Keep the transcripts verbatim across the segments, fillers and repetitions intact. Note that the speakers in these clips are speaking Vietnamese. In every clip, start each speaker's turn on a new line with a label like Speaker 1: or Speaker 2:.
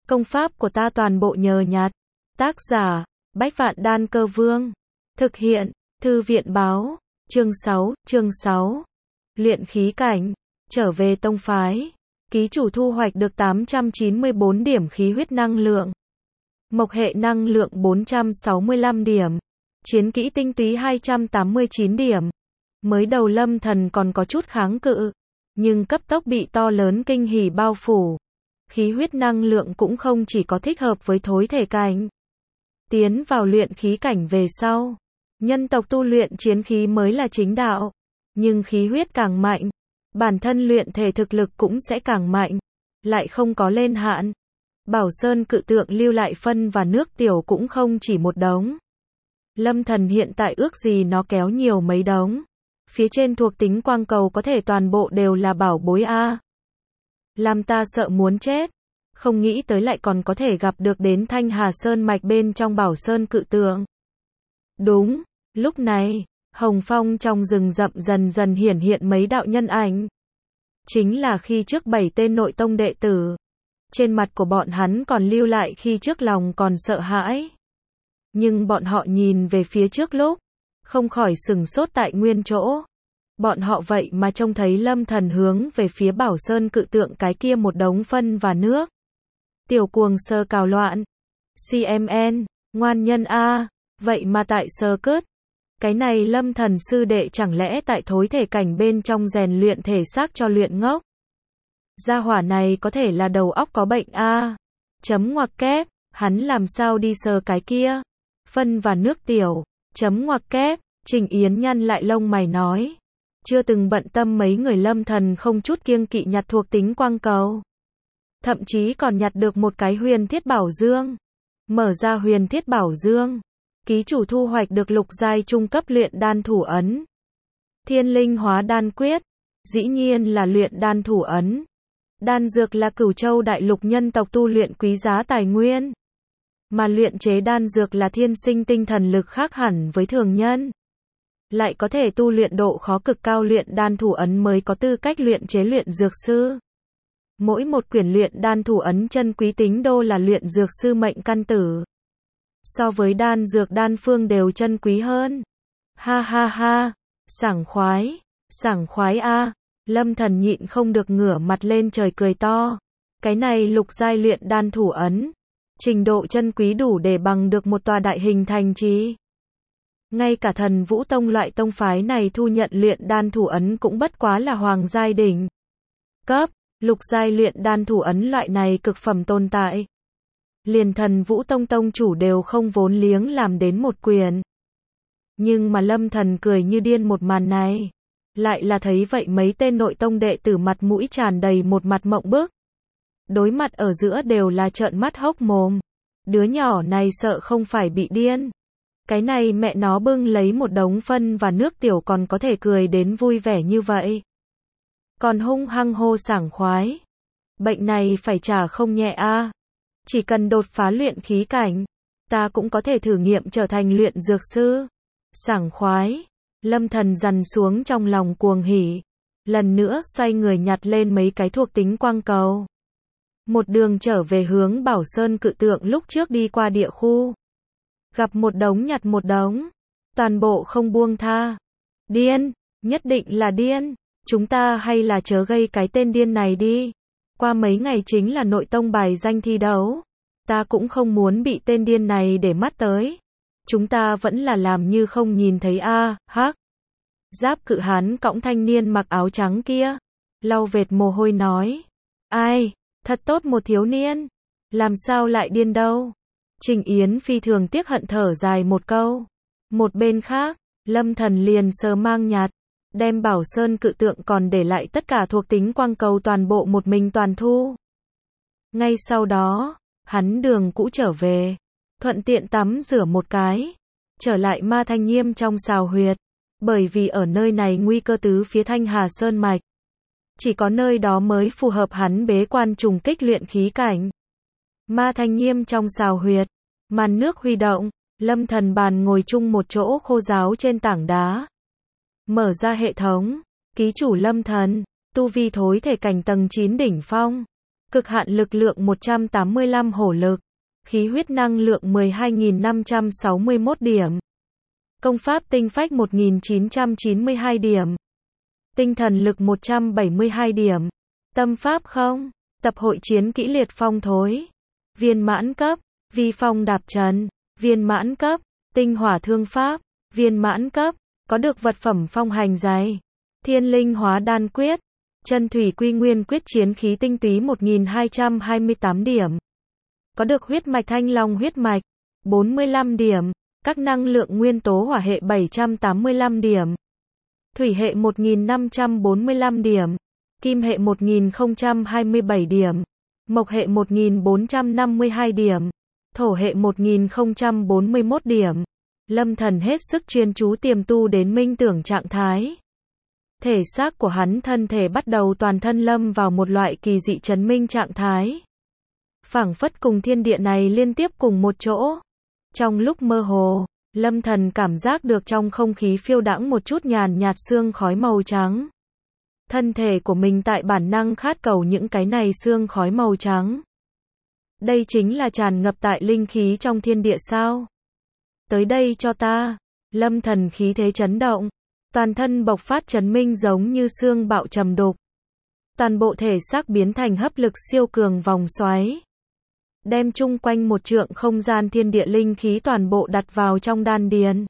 Speaker 1: Công pháp của ta toàn bộ nhờ nhặt. Tác giả, Bách Vạn Đan Cơ Vương. Thực hiện, Thư viện Báo. Chương sáu, chương sáu. Luyện khí cảnh. Trở về tông phái. Ký chủ thu hoạch được tám trăm chín mươi bốn điểm khí huyết năng lượng. Mộc hệ năng lượng bốn trăm sáu mươi lăm điểm. Chiến kỹ tinh túy hai trăm tám mươi chín điểm. Mới đầu Lâm Thần còn có chút kháng cự, nhưng cấp tốc bị to lớn kinh hỉ bao phủ. Khí huyết năng lượng cũng không chỉ có thích hợp với thối thể cảnh. Tiến vào luyện khí cảnh về sau, nhân tộc tu luyện chiến khí mới là chính đạo. Nhưng khí huyết càng mạnh, bản thân luyện thể thực lực cũng sẽ càng mạnh, lại không có lên hạn. Bảo Sơn cự tượng lưu lại phân và nước tiểu cũng không chỉ một đống. Lâm Thần hiện tại ước gì nó kéo nhiều mấy đống. Phía trên thuộc tính quang cầu có thể toàn bộ đều là bảo bối a. Làm ta sợ muốn chết. Không nghĩ tới lại còn có thể gặp được đến Thanh Hà Sơn mạch bên trong Bảo Sơn cự tượng. Đúng, lúc này, Hồng Phong trong rừng rậm dần dần hiển hiện mấy đạo nhân ảnh. Chính là khi trước bảy tên nội tông đệ tử. Trên mặt của bọn hắn còn lưu lại khi trước lòng còn sợ hãi. Nhưng bọn họ nhìn về phía trước lúc, không khỏi sừng sốt tại nguyên chỗ. Bọn họ vậy mà trông thấy Lâm Thần hướng về phía Bảo Sơn cự tượng cái kia một đống phân và nước. Tiểu cuồng sơ cào loạn. xê em en, ngoan nhân A, vậy mà tại sơ cướt. Cái này Lâm Thần sư đệ chẳng lẽ tại thối thể cảnh bên trong rèn luyện thể xác cho luyện ngốc. Gia hỏa này có thể là đầu óc có bệnh A. Chấm ngoặc kép, hắn làm sao đi sờ cái kia. Phân và nước tiểu. Chấm ngoặc kép, Trình Yến nhăn lại lông mày nói. Chưa từng bận tâm mấy người Lâm Thần không chút kiêng kỵ nhặt thuộc tính quang cầu. Thậm chí còn nhặt được một cái huyền thiết bảo dương. Mở ra huyền thiết bảo dương. Ký chủ thu hoạch được lục giai trung cấp luyện đan thủ ấn. Thiên linh hóa đan quyết. Dĩ nhiên là luyện đan thủ ấn. Đan dược là Cửu Châu đại lục nhân tộc tu luyện quý giá tài nguyên. Mà luyện chế đan dược là thiên sinh tinh thần lực khác hẳn với thường nhân. Lại có thể tu luyện độ khó cực cao luyện đan thủ ấn mới có tư cách luyện chế luyện dược sư. Mỗi một quyển luyện đan thủ ấn chân quý tính đô là luyện dược sư mệnh căn tử. So với đan dược đan phương đều chân quý hơn. Ha ha ha, sảng khoái, sảng khoái a. Lâm Thần nhịn không được ngửa mặt lên trời cười to. Cái này lục giai luyện đan thủ ấn. Trình độ chân quý đủ để bằng được một tòa đại hình thành trì. Ngay cả Thần Vũ Tông loại tông phái này thu nhận luyện đan thủ ấn cũng bất quá là hoàng giai đỉnh cấp, lục giai luyện đan thủ ấn loại này cực phẩm tồn tại. Liền Thần Vũ Tông tông chủ đều không vốn liếng làm đến một quyền. Nhưng mà Lâm Thần cười như điên một màn này. Lại là thấy vậy mấy tên nội tông đệ tử mặt mũi tràn đầy một mặt mộng bức. Đối mặt ở giữa đều là trợn mắt hốc mồm. Đứa nhỏ này sợ không phải bị điên. Cái này mẹ nó bưng lấy một đống phân và nước tiểu còn có thể cười đến vui vẻ như vậy. Còn hung hăng hô sảng khoái. Bệnh này phải trả không nhẹ a. Chỉ cần đột phá luyện khí cảnh, ta cũng có thể thử nghiệm trở thành luyện dược sư. Sảng khoái. Lâm Thần dằn xuống trong lòng cuồng hỉ. Lần nữa xoay người nhặt lên mấy cái thuộc tính quang cầu. Một đường trở về hướng Bảo Sơn cự tượng lúc trước đi qua địa khu. Gặp một đống nhặt một đống. Toàn bộ không buông tha. Điên, nhất định là điên. Chúng ta hay là chớ gây cái tên điên này đi. Qua mấy ngày chính là nội tông bài danh thi đấu. Ta cũng không muốn bị tên điên này để mắt tới. Chúng ta vẫn là làm như không nhìn thấy a. Hắc. Giáp cự hán cõng thanh niên mặc áo trắng kia. Lau vệt mồ hôi nói. Ai, thật tốt một thiếu niên. Làm sao lại điên đâu. Trình Yến phi thường tiếc hận thở dài một câu. Một bên khác, Lâm Thần liền sờ mang nhạt. Đem Bảo Sơn cự tượng còn để lại tất cả thuộc tính quang cầu toàn bộ một mình toàn thu. Ngay sau đó, hắn đường cũ trở về. Thuận tiện tắm rửa một cái. Trở lại Ma Thanh Nghiêm trong sào huyệt. Bởi vì ở nơi này nguy cơ tứ phía Thanh Hà Sơn mạch. Chỉ có nơi đó mới phù hợp hắn bế quan trùng kích luyện khí cảnh. Ma Thanh Nghiêm trong sào huyệt. Màn nước huy động. Lâm Thần bàn ngồi chung một chỗ khô ráo trên tảng đá. Mở ra hệ thống. Ký chủ Lâm Thần. Tu vi thối thể cảnh tầng chín đỉnh phong. Cực hạn lực lượng một trăm tám mươi lăm hổ lực. Khí huyết năng lượng mười hai nghìn năm trăm sáu mươi mốt điểm. Công pháp tinh phách một nghìn chín trăm chín mươi hai điểm. Tinh thần lực một trăm bảy mươi hai điểm. Tâm pháp không. Tập hội chiến kỹ liệt phong thối. Viên mãn cấp. Vi phong đạp trần. Viên mãn cấp. Tinh hỏa thương pháp. Viên mãn cấp. Có được vật phẩm phong hành giày. Thiên linh hóa đan quyết. Chân thủy quy nguyên quyết chiến khí tinh túy một nghìn hai trăm hai mươi tám điểm. Có được huyết mạch thanh long huyết mạch. bốn mươi lăm điểm. Các năng lượng nguyên tố hỏa hệ bảy trăm tám mươi lăm điểm. Thủy hệ một nghìn năm trăm bốn mươi lăm điểm. Kim hệ một nghìn không trăm hai mươi bảy điểm. Mộc hệ một nghìn bốn trăm năm mươi hai điểm. Thổ hệ một nghìn không trăm bốn mươi mốt điểm. Lâm Thần hết sức chuyên chú tiềm tu đến minh tưởng trạng thái. Thể xác của hắn thân thể bắt đầu toàn thân lâm vào một loại kỳ dị chấn minh trạng thái. Phảng phất cùng thiên địa này liên tiếp cùng một chỗ. Trong lúc mơ hồ, Lâm Thần cảm giác được trong không khí phiêu đãng một chút nhàn nhạt sương khói màu trắng. Thân thể của mình tại bản năng khát cầu những cái này sương khói màu trắng. Đây chính là tràn ngập tại linh khí trong thiên địa sao? Tới đây cho ta. Lâm Thần khí thế chấn động. Toàn thân bộc phát chấn minh giống như xương bạo trầm đục. Toàn bộ thể xác biến thành hấp lực siêu cường vòng xoáy. Đem chung quanh một trượng không gian thiên địa linh khí toàn bộ đặt vào trong đan điền.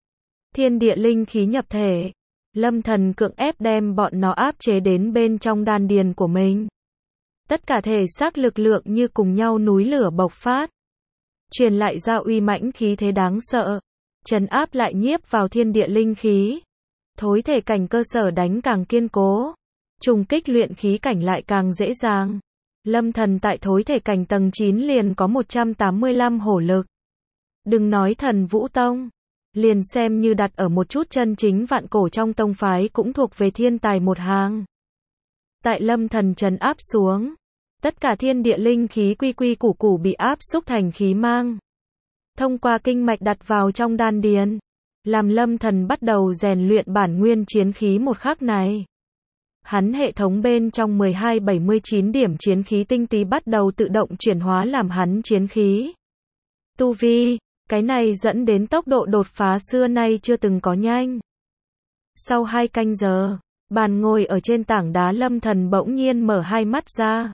Speaker 1: Thiên địa linh khí nhập thể. Lâm Thần cưỡng ép đem bọn nó áp chế đến bên trong đan điền của mình. Tất cả thể xác lực lượng như cùng nhau núi lửa bộc phát. Truyền lại ra uy mãnh khí thế đáng sợ. Trấn áp lại nhiếp vào thiên địa linh khí. Thối thể cảnh cơ sở đánh càng kiên cố. Trùng kích luyện khí cảnh lại càng dễ dàng. Lâm Thần tại thối thể cảnh tầng chín liền có một trăm tám mươi lăm hổ lực. Đừng nói Thần Vũ Tông. Liền xem như đặt ở một chút chân chính vạn cổ trong tông phái cũng thuộc về thiên tài một hàng. Tại Lâm Thần trấn áp xuống. Tất cả thiên địa linh khí quy quy củ củ bị áp xúc thành khí mang. Thông qua kinh mạch đặt vào trong đan điền. Làm Lâm Thần bắt đầu rèn luyện bản nguyên chiến khí một khắc này. Hắn hệ thống bên trong mười hai bảy mươi chín điểm chiến khí tinh túy bắt đầu tự động chuyển hóa làm hắn chiến khí. Tu vi, cái này dẫn đến tốc độ đột phá xưa nay chưa từng có nhanh. Sau hai canh giờ, bàn ngồi ở trên tảng đá Lâm Thần bỗng nhiên mở hai mắt ra.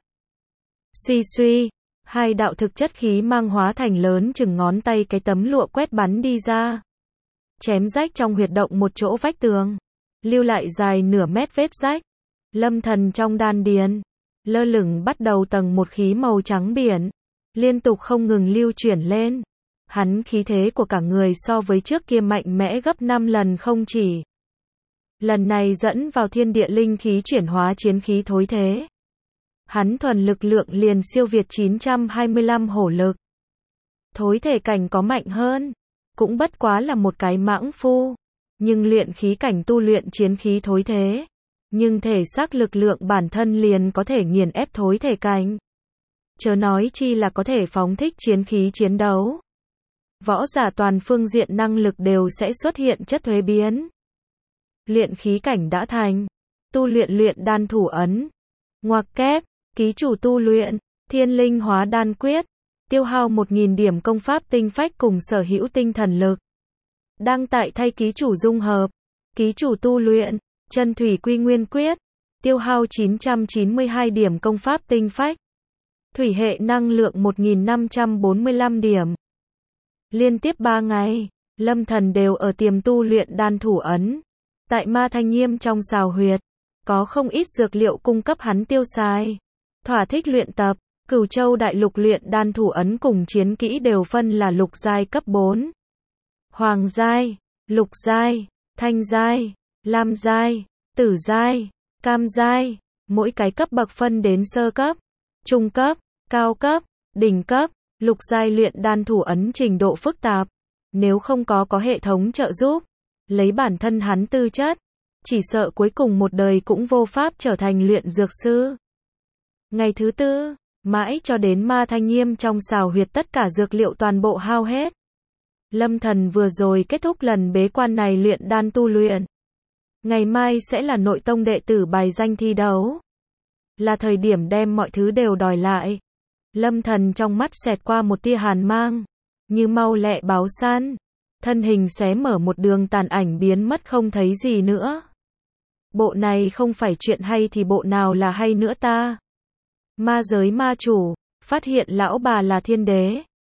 Speaker 1: Suy suy, hai đạo thực chất khí mang hóa thành lớn chừng ngón tay cái tấm lụa quét bắn đi ra. Chém rách trong huyệt động một chỗ vách tường. Lưu lại dài nửa mét vết rách. Lâm Thần trong đan điền. Lơ lửng bắt đầu tầng một khí màu trắng biển. Liên tục không ngừng lưu chuyển lên. Hắn khí thế của cả người so với trước kia mạnh mẽ gấp năm lần không chỉ. Lần này dẫn vào thiên địa linh khí chuyển hóa chiến khí thối thế. Hắn thuần lực lượng liền siêu việt chín trăm hai mươi lăm hổ lực. Thối thể cảnh có mạnh hơn. Cũng bất quá là một cái mãng phu. Nhưng luyện khí cảnh tu luyện chiến khí thối thế. Nhưng thể xác lực lượng bản thân liền có thể nghiền ép thối thể cảnh. Chớ nói chi là có thể phóng thích chiến khí chiến đấu. Võ giả toàn phương diện năng lực đều sẽ xuất hiện chất thuế biến. Luyện khí cảnh đã thành. Tu luyện luyện đan thủ ấn. Ngoặc kép, ký chủ tu luyện, thiên linh hóa đan quyết. Tiêu hao một nghìn điểm công pháp tinh phách cùng sở hữu tinh thần lực. Đang tại thay ký chủ dung hợp. Ký chủ tu luyện, chân thủy quy nguyên quyết. Tiêu hao chín trăm chín mươi hai điểm công pháp tinh phách. Thủy hệ năng lượng một nghìn năm trăm bốn mươi lăm điểm. Liên tiếp ba ngày, Lâm Thần đều ở tiềm tu luyện đan thủ ấn. Tại Ma Thanh Nghiêm trong xào huyệt, có không ít dược liệu cung cấp hắn tiêu xài. Thỏa thích luyện tập, Cửu Châu Đại Lục luyện đan thủ ấn cùng chiến kỹ đều phân là lục giai cấp bốn. Hoàng giai, lục giai, thanh giai, lam giai, tử giai, cam giai, mỗi cái cấp bậc phân đến sơ cấp, trung cấp, cao cấp, đỉnh cấp. Lục giai luyện đan thủ ấn trình độ phức tạp, nếu không có có hệ thống trợ giúp, lấy bản thân hắn tư chất, chỉ sợ cuối cùng một đời cũng vô pháp trở thành luyện dược sư. Ngày thứ tư, mãi cho đến Ma Thanh Nghiêm trong xào huyệt tất cả dược liệu toàn bộ hao hết. Lâm Thần vừa rồi kết thúc lần bế quan này luyện đan tu luyện. Ngày mai sẽ là nội tông đệ tử bài danh thi đấu. là thời điểm đem mọi thứ đều đòi lại. Lâm Thần trong mắt xẹt qua một tia hàn mang, như mau lẹ báo săn, thân hình xé mở một đường tàn ảnh biến mất không thấy gì nữa. Bộ này không phải chuyện hay thì bộ nào là hay nữa ta? Ma giới ma chủ, phát hiện lão bà là thiên đế.